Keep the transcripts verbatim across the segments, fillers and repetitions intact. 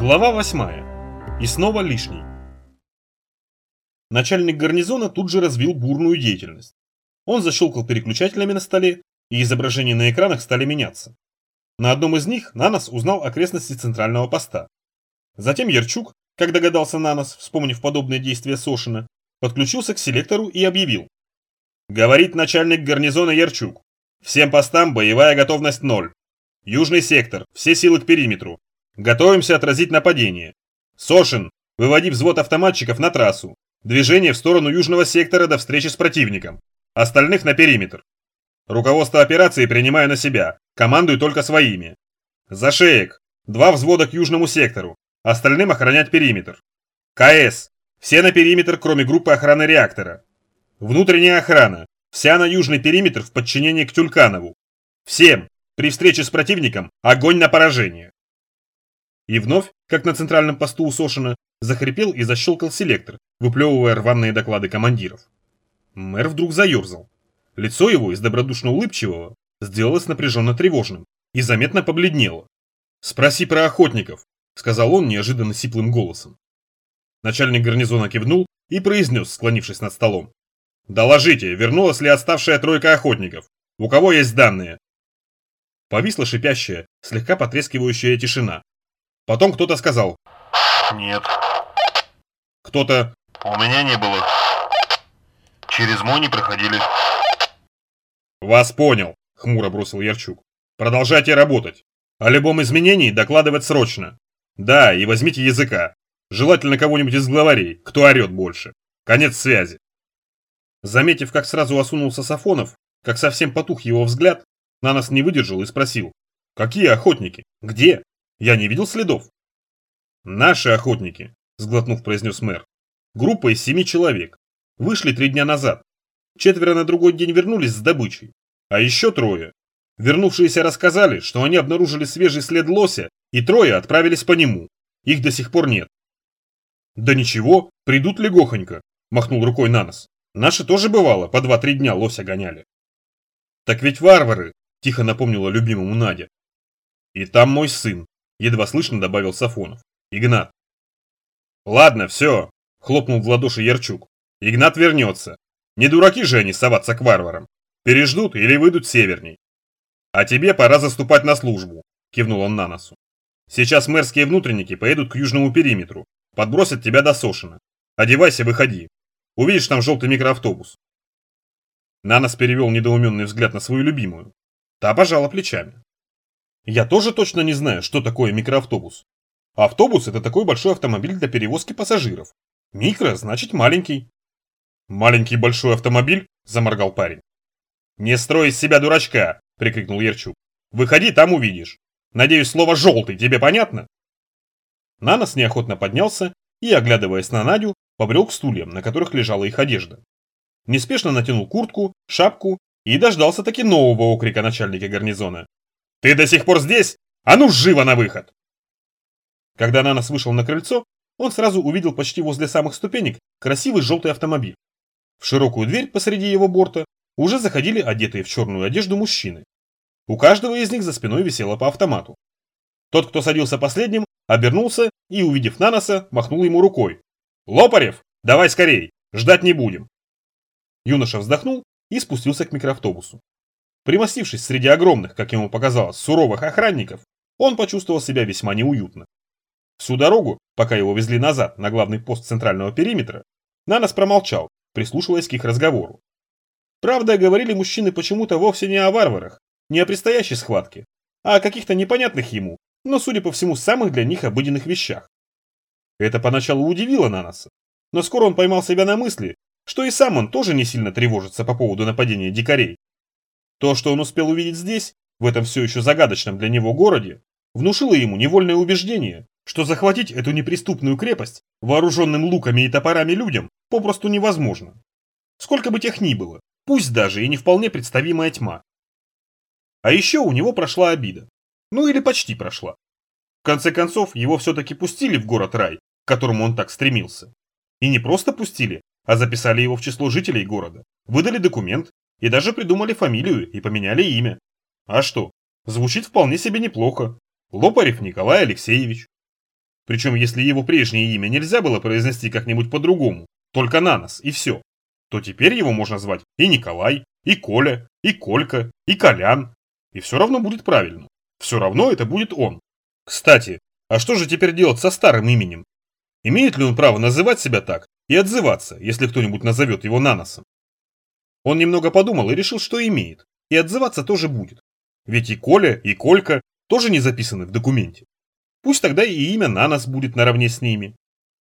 Глава восьмая. И снова лишний. Начальник гарнизона тут же развил бурную деятельность. Он защелкал переключателями на столе, и изображения на экранах стали меняться. На одном из них Нанос узнал окрестности центрального поста. Затем Ярчук, как догадался Нанос, вспомнив подобные действия Сошина, подключился к селектору и объявил. Говорит начальник гарнизона Ярчук. Всем постам боевая готовность ноль. Южный сектор, все силы к периметру. Готовимся отразить нападение. Сошин, выводи взвод автоматчиков на трассу. Движение в сторону южного сектора до встречи с противником. Остальных на периметр. Руководство операции принимаю на себя. Командую только своими. Зашеек. Два взвода к южному сектору. Остальным охранять периметр. КС. Все на периметр, кроме группы охраны реактора. Внутренняя охрана. Вся на южный периметр в подчинении к Тюльканову. Всем, при встрече с противником, огонь на поражение. И вновь, как на центральном посту у Сошина, захрипел и защелкал селектор, выплевывая рваные доклады командиров. Мэр вдруг заерзал. Лицо его из добродушно улыбчивого сделалось напряженно тревожным и заметно побледнело. «Спроси про охотников», — сказал он неожиданно сиплым голосом. Начальник гарнизона кивнул и произнес, склонившись над столом. «Доложите, вернулась ли отставшая тройка охотников? У кого есть данные?» Повисла шипящая, слегка потрескивающая тишина. Потом кто-то сказал. «Нет». Кто-то. «У меня не было. Через мой не проходили». «Вас понял», — хмуро бросил Ярчук. «Продолжайте работать. О любом изменении докладывать срочно. Да, и возьмите языка. Желательно кого-нибудь из главарей, кто орет больше. Конец связи». Заметив, как сразу осунулся Сафонов, как совсем потух его взгляд, Нанос не выдержал и спросил. «Какие охотники? Где? Я не видел следов». «Наши охотники», — сглотнув, произнес мэр. «Группа из семи человек. Вышли три дня назад. Четверо на другой день вернулись с добычей. А еще трое. Вернувшиеся рассказали, что они обнаружили свежий след лося, и трое отправились по нему. Их до сих пор нет». «Да ничего, придут легохонько», — махнул рукой Нанос. «Наши тоже бывало, по два-три дня лося гоняли». «Так ведь варвары», — тихо напомнила любимому Надя. «И там мой сын», — едва слышно добавил Сафонов. «Игнат». «Ладно, все», — хлопнул в ладоши Ярчук. «Игнат вернется. Не дураки же они соваться к варварам. Переждут или выйдут северней. А тебе пора заступать на службу», — кивнул он Наносу. «Сейчас мэрские внутренники поедут к южному периметру, подбросят тебя до Сошина. Одевайся, выходи. Увидишь там желтый микроавтобус». Нанос перевел недоуменный взгляд на свою любимую. Та пожала плечами. «Я тоже точно не знаю, что такое микроавтобус. Автобус – это такой большой автомобиль для перевозки пассажиров. Микро – значит маленький». «Маленький большой автомобиль?» – заморгал парень. «Не строй из себя дурачка!» – прикрикнул Ярчук. «Выходи, там увидишь. Надеюсь, слово «желтый» тебе понятно?» Нанос неохотно поднялся и, оглядываясь на Надю, побрел к стульям, на которых лежала их одежда. Неспешно натянул куртку, шапку и дождался таки нового окрика начальника гарнизона. «Ты до сих пор здесь? А ну живо на выход!» Когда Нанос вышел на крыльцо, он сразу увидел почти возле самых ступенек красивый желтый автомобиль. В широкую дверь посреди его борта уже заходили одетые в черную одежду мужчины. У каждого из них за спиной висело по автомату. Тот, кто садился последним, обернулся и, увидев Наноса, махнул ему рукой. «Лопарев, давай скорей, ждать не будем». Юноша вздохнул и спустился к микроавтобусу. Примостившись среди огромных, как ему показалось, суровых охранников, он почувствовал себя весьма неуютно. Всю дорогу, пока его везли назад на главный пост центрального периметра, Нанос промолчал, прислушиваясь к их разговору. Правда, говорили мужчины почему-то вовсе не о варварах, не о предстоящей схватке, а о каких-то непонятных ему, но, судя по всему, самых для них обыденных вещах. Это поначалу удивило Наноса, но скоро он поймал себя на мысли, что и сам он тоже не сильно тревожится по поводу нападения дикарей. То, что он успел увидеть здесь, в этом все еще загадочном для него городе, внушило ему невольное убеждение, что захватить эту неприступную крепость вооруженным луками и топорами людям попросту невозможно. Сколько бы тех ни было, пусть даже и не вполне представимая тьма. А еще у него прошла обида. Ну или почти прошла. В конце концов, его все-таки пустили в город-рай, к которому он так стремился. И не просто пустили, а записали его в число жителей города, выдали документ и даже придумали фамилию и поменяли имя. А что, звучит вполне себе неплохо. Лопарев Николай Алексеевич. Причем если его прежнее имя нельзя было произнести как-нибудь по-другому, только Нанос и все, то теперь его можно звать и Николай, и Коля, и Колька, и Колян. И все равно будет правильно. Все равно это будет он. Кстати, а что же теперь делать со старым именем? Имеет ли он право называть себя так и отзываться, если кто-нибудь назовет его Наносом? Он немного подумал и решил, что имеет, и отзываться тоже будет. Ведь и Коля, и Колька тоже не записаны в документе. Пусть тогда и имя Нанос будет наравне с ними.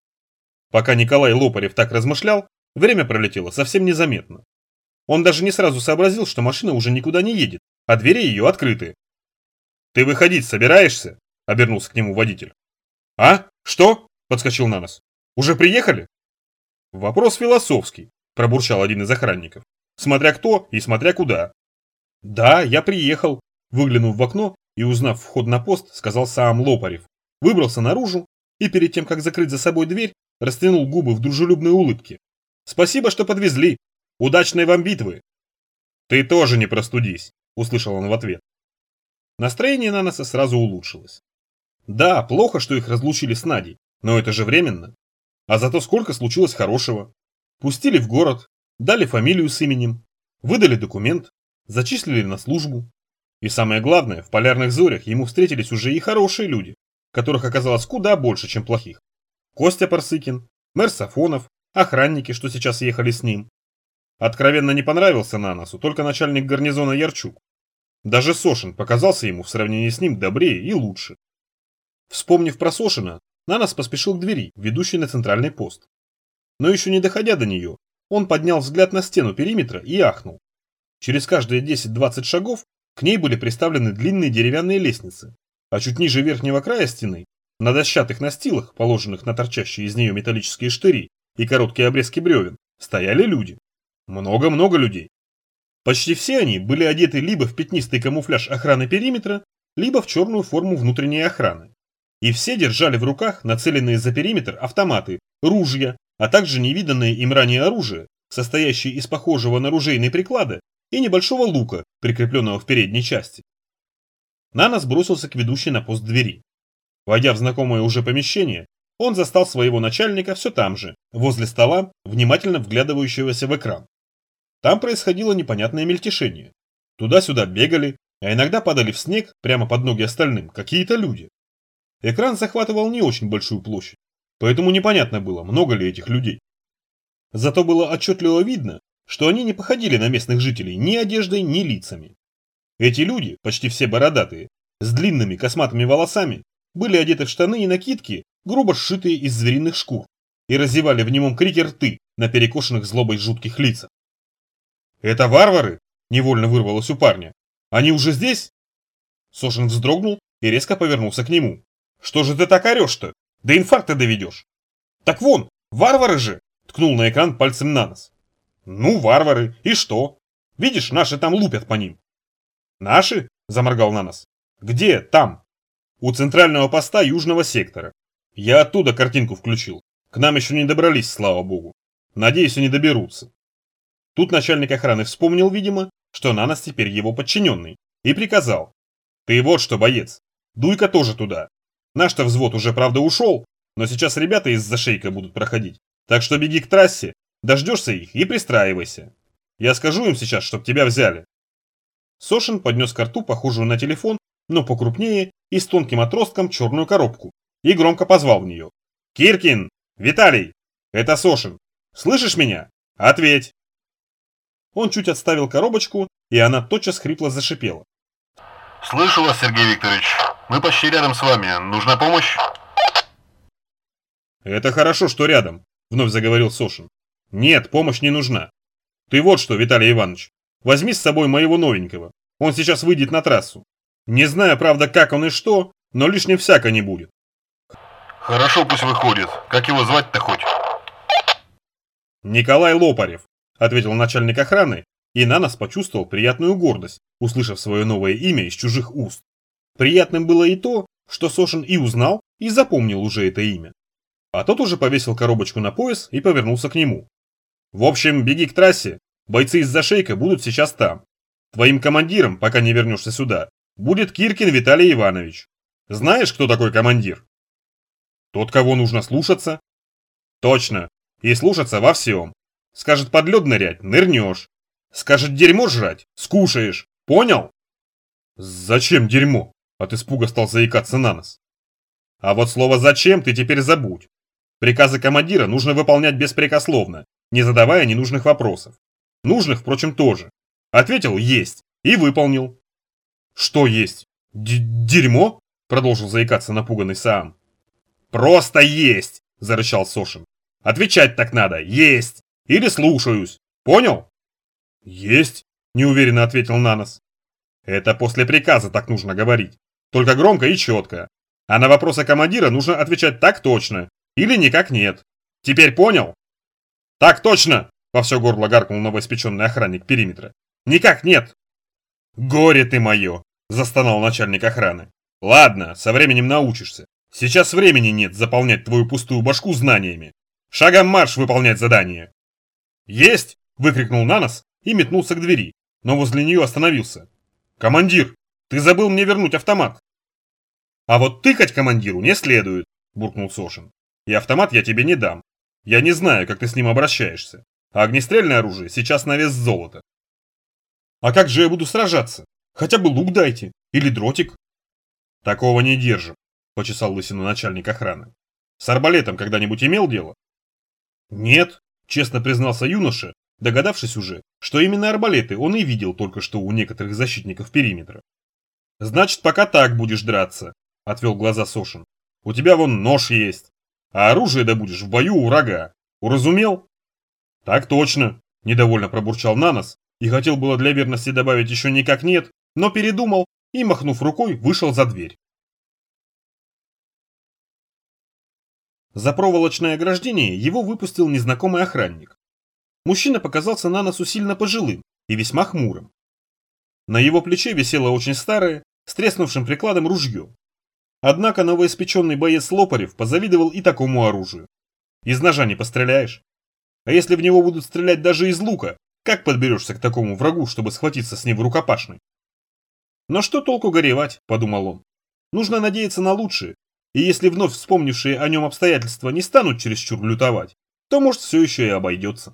Пока Николай Лопарев так размышлял, время пролетело совсем незаметно. Он даже не сразу сообразил, что машина уже никуда не едет, а двери ее открыты. «Ты выходить собираешься?» – обернулся к нему водитель. «А? Что?» – подскочил Нанос. «Уже приехали?» «Вопрос философский», – пробурчал один из охранников. «Смотря кто и смотря куда». «Да, я приехал», – выглянув в окно и узнав вход на пост, сказал сам Лопарев. Выбрался наружу и перед тем, как закрыть за собой дверь, растянул губы в дружелюбной улыбке. «Спасибо, что подвезли. Удачной вам битвы!» «Ты тоже не простудись», – услышал он в ответ. Настроение Наноса сразу улучшилось. Да, плохо, что их разлучили с Надей, но это же временно. А зато сколько случилось хорошего. Пустили в город, дали фамилию с именем, выдали документ, зачислили на службу. И самое главное, в полярных зорях ему встретились уже и хорошие люди, которых оказалось куда больше, чем плохих. Костя Парсыкин, мэр Сафонов, охранники, что сейчас ехали с ним. Откровенно не понравился Наносу только начальник гарнизона Ярчук. Даже Сошин показался ему в сравнении с ним добрее и лучше. Вспомнив про Сошина, Нанос поспешил к двери, ведущей на центральный пост. Но еще не доходя до нее, он поднял взгляд на стену периметра и ахнул. Через каждые десять-двадцать шагов к ней были приставлены длинные деревянные лестницы, а чуть ниже верхнего края стены, на дощатых настилах, положенных на торчащие из нее металлические штыри и короткие обрезки бревен, стояли люди. Много-много людей. Почти все они были одеты либо в пятнистый камуфляж охраны периметра, либо в черную форму внутренней охраны. И все держали в руках нацеленные за периметр автоматы, ружья, а также невиданное им ранее оружие, состоящее из похожего на ружейный приклада и небольшого лука, прикрепленного в передней части. Нанос бросился к ведущей на пост двери. Войдя в знакомое уже помещение, он застал своего начальника все там же, возле стола, внимательно вглядывающегося в экран. Там происходило непонятное мельтешение. Туда-сюда бегали, а иногда падали в снег прямо под ноги остальным какие-то люди. Экран захватывал не очень большую площадь, поэтому непонятно было, много ли этих людей. Зато было отчетливо видно, что они не походили на местных жителей ни одеждой, ни лицами. Эти люди, почти все бородатые, с длинными косматыми волосами, были одеты в штаны и накидки, грубо сшитые из звериных шкур, и разевали в немом крике рты на перекошенных злобой жутких лицах. «Это варвары?» – невольно вырвалось у парня. «Они уже здесь?» Сошин вздрогнул и резко повернулся к нему. «Что же ты так орешь-то? До инфаркта доведешь!» «Так вон, варвары же!» – ткнул на экран пальцем Нанос. «Ну, варвары, и что? Видишь, наши там лупят по ним». «Наши?» – заморгал Нанос. «Где там?» «У центрального поста южного сектора. Я оттуда картинку включил. К нам еще не добрались, слава богу. Надеюсь, они доберутся». Тут начальник охраны вспомнил, видимо, что Нанос теперь его подчиненный, и приказал. «Ты вот что, боец, дуй-ка тоже туда. Наш-то взвод уже, правда, ушел, но сейчас ребята из-за шейка будут проходить, так что беги к трассе, дождешься их и пристраивайся. Я скажу им сейчас, чтоб тебя взяли». Сошин поднес ко рту похожую на телефон, но покрупнее и с тонким отростком черную коробку, и громко позвал в нее. «Киркин! Виталий! Это Сошин! Слышишь меня? Ответь!» Он чуть отставил коробочку, и она тотчас хрипло зашипела. «Слышу вас, Сергей Викторович. Мы почти рядом с вами. Нужна помощь?» «Это хорошо, что рядом», — вновь заговорил Сошин. «Нет, помощь не нужна. Ты вот что, Виталий Иванович, возьми с собой моего новенького. Он сейчас выйдет на трассу. Не знаю, правда, как он и что, но лишним всяко не будет». «Хорошо, пусть выходит. Как его звать-то хоть?» «Николай Лопарев», — ответил начальник охраны, и Нанос почувствовал приятную гордость, услышав свое новое имя из чужих уст. Приятным было и то, что Сошин и узнал, и запомнил уже это имя. А тот уже повесил коробочку на пояс и повернулся к нему. «В общем, беги к трассе, бойцы из-за шейка будут сейчас там. Твоим командиром, пока не вернешься сюда, будет Киркин Виталий Иванович. Знаешь, кто такой командир?» Тот, кого нужно слушаться? Точно. И слушаться во всем. Скажет под лед нырять – нырнешь. Скажет дерьмо жрать – скушаешь. Понял? Зачем дерьмо? От испуга стал заикаться Нанос. А вот слово «зачем» ты теперь забудь. Приказы командира нужно выполнять беспрекословно, не задавая ненужных вопросов. Нужных, впрочем, тоже. Ответил «есть» и выполнил. Что есть? Д дерьмо? Продолжил заикаться напуганный Саам. Просто есть, зарычал Сошин. Отвечать так надо, есть. Или слушаюсь. Понял? Есть, неуверенно ответил Нанос. Это после приказа так нужно говорить. Только громко и четко. А на вопросы командира нужно отвечать так точно. Или никак нет. Теперь понял? Так точно! Во все горло гаркнул новоиспеченный охранник периметра. Никак нет! Горе ты мое! Застонал начальник охраны. Ладно, со временем научишься. Сейчас времени нет заполнять твою пустую башку знаниями. Шагом марш выполнять задание. Есть! Выкрикнул Нанос и метнулся к двери, но возле нее остановился. Командир, ты забыл мне вернуть автомат. А вот тыкать командиру не следует, буркнул Сошин. И автомат я тебе не дам. Я не знаю, как ты с ним обращаешься. А огнестрельное оружие сейчас на вес золота. А как же я буду сражаться? Хотя бы лук дайте. Или дротик. Такого не держим, почесал лысину начальник охраны. С арбалетом когда-нибудь имел дело? Нет, честно признался юноша, догадавшись уже, что именно арбалеты он и видел только что у некоторых защитников периметра. Значит, пока так будешь драться, отвел глаза Сошин. У тебя вон нож есть. А оружие добудешь в бою у врага. Уразумел? Так точно, недовольно пробурчал Нанос и хотел было для верности добавить еще никак нет, но передумал и, махнув рукой, вышел за дверь. За проволочное ограждение его выпустил незнакомый охранник. Мужчина показался Наносу сильно пожилым и весьма хмурым. На его плече висело очень старое, с треснувшим прикладом ружье. Однако новоиспеченный боец Лопарев позавидовал и такому оружию. Из ножа не постреляешь. А если в него будут стрелять даже из лука, как подберешься к такому врагу, чтобы схватиться с ним в рукопашной? Но что толку горевать, подумал он. Нужно надеяться на лучшее, и если вновь вспомнившие о нем обстоятельства не станут чересчур лютовать, то может все еще и обойдется.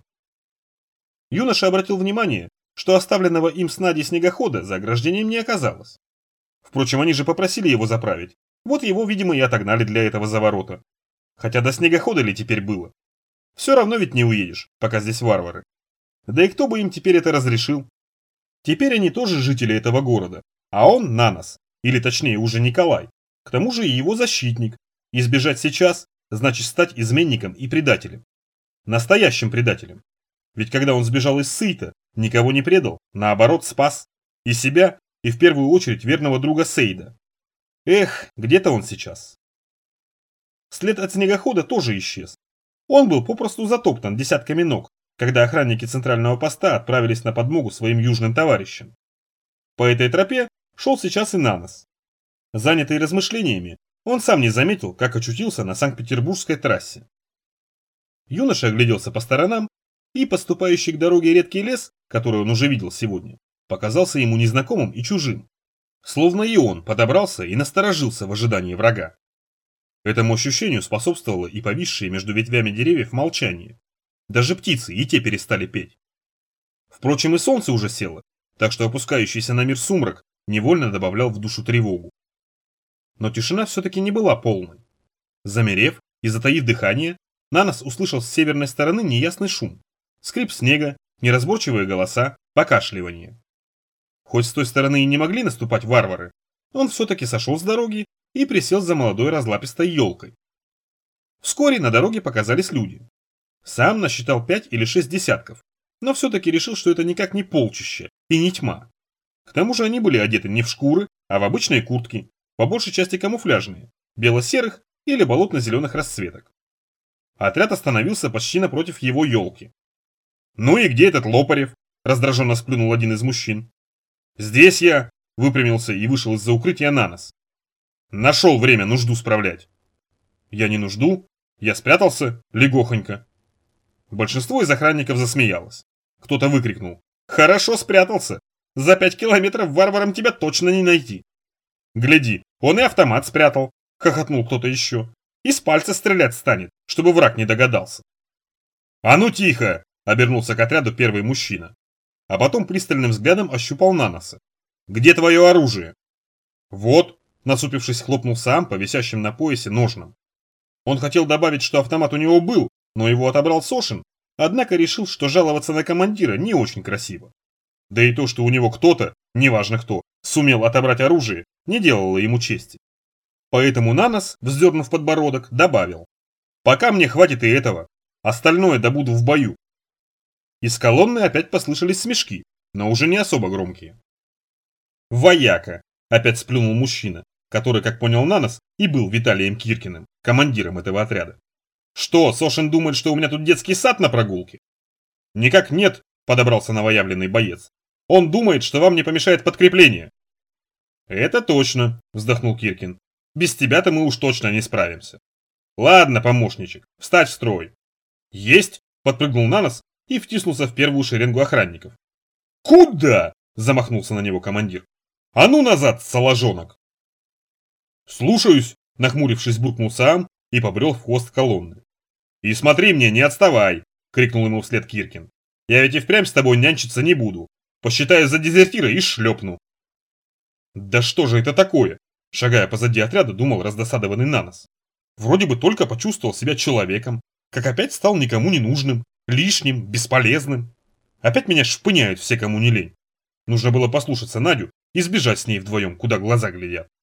Юноша обратил внимание, что оставленного им с Надей снегохода за ограждением не оказалось. Впрочем, они же попросили его заправить, вот его, видимо, и отогнали для этого заворота. Хотя до снегохода ли теперь было? Все равно ведь не уедешь, пока здесь варвары. Да и кто бы им теперь это разрешил? Теперь они тоже жители этого города, а он Нанос, или точнее уже Николай, к тому же и его защитник. Избежать сейчас значит стать изменником и предателем. Настоящим предателем. Ведь когда он сбежал из Сейта, никого не предал, наоборот спас. И себя, и в первую очередь верного друга Сейда. Эх, где-то он сейчас. След от снегохода тоже исчез. Он был попросту затоптан десятками ног, когда охранники центрального поста отправились на подмогу своим южным товарищам. По этой тропе шел сейчас и Нанос. Занятый размышлениями, он сам не заметил, как очутился на Санкт-Петербургской трассе. Юноша огляделся по сторонам, и поступающий к дороге редкий лес, который он уже видел сегодня, показался ему незнакомым и чужим. Словно и он подобрался и насторожился в ожидании врага. Этому ощущению способствовало и повисшее между ветвями деревьев молчание. Даже птицы и те перестали петь. Впрочем, и солнце уже село, так что опускающийся на мир сумрак невольно добавлял в душу тревогу. Но тишина все-таки не была полной. Замерев и затаив дыхание, Нанос услышал с северной стороны неясный шум. Скрип снега, неразборчивые голоса, покашливание. Хоть с той стороны и не могли наступать варвары, он все-таки сошел с дороги и присел за молодой разлапистой елкой. Вскоре на дороге показались люди. Сам насчитал пять или шесть десятков, но все-таки решил, что это никак не полчище и не тьма. К тому же они были одеты не в шкуры, а в обычные куртки, по большей части камуфляжные, бело-серых или болотно-зеленых расцветок. Отряд остановился почти напротив его елки. «Ну и где этот Лопарев?» – раздраженно сплюнул один из мужчин. «Здесь я!» – выпрямился и вышел из-за укрытия Нанос. «Нашел время нужду справлять». «Я не нужду, я спрятался, легохонько». Большинство из охранников засмеялось. Кто-то выкрикнул: «Хорошо спрятался! За пять километров варварам тебя точно не найти!» «Гляди, он и автомат спрятал!» – хохотнул кто-то еще. Из пальца стрелять станет, чтобы враг не догадался. «А ну тихо!» – обернулся к отряду первый мужчина. А потом пристальным взглядом ощупал Наноса. «Где твое оружие?» «Вот», – насупившись, хлопнул сам по висящим на поясе ножнам. Он хотел добавить, что автомат у него был, но его отобрал Сошин, однако решил, что жаловаться на командира не очень красиво. Да и то, что у него кто-то, неважно кто, сумел отобрать оружие, не делало ему чести. Поэтому Нанос, вздернув подбородок, добавил: «Пока мне хватит и этого, остальное добуду в бою». Из колонны опять послышались смешки, но уже не особо громкие. «Вояка!» – опять сплюнул мужчина, который, как понял Нанос, и был Виталием Киркиным, командиром этого отряда. «Что, Сошин думает, что у меня тут детский сад на прогулке?» «Никак нет», – подобрался новоявленный боец. «Он думает, что вам не помешает подкрепление». «Это точно», – вздохнул Киркин. «Без тебя-то мы уж точно не справимся». «Ладно, помощничек, встать в строй». «Есть!» – подпрыгнул Нанос и втиснулся в первую шеренгу охранников. «Куда?» – замахнулся на него командир. «А ну назад, соложонок!» «Слушаюсь!» – нахмурившись, буркнул Саам и побрел в хвост колонны. «И смотри мне, не отставай!» – крикнул ему вслед Киркин. «Я ведь и впрямь с тобой нянчиться не буду. Посчитаю за дезертира и шлепну». «Да что же это такое?» – шагая позади отряда, думал раздосадованный Нанос. «Вроде бы только почувствовал себя человеком, как опять стал никому не нужным, лишним, бесполезным. Опять меня шпыняют все, кому не лень. Нужно было послушаться Надю и сбежать с ней вдвоем, куда глаза глядят».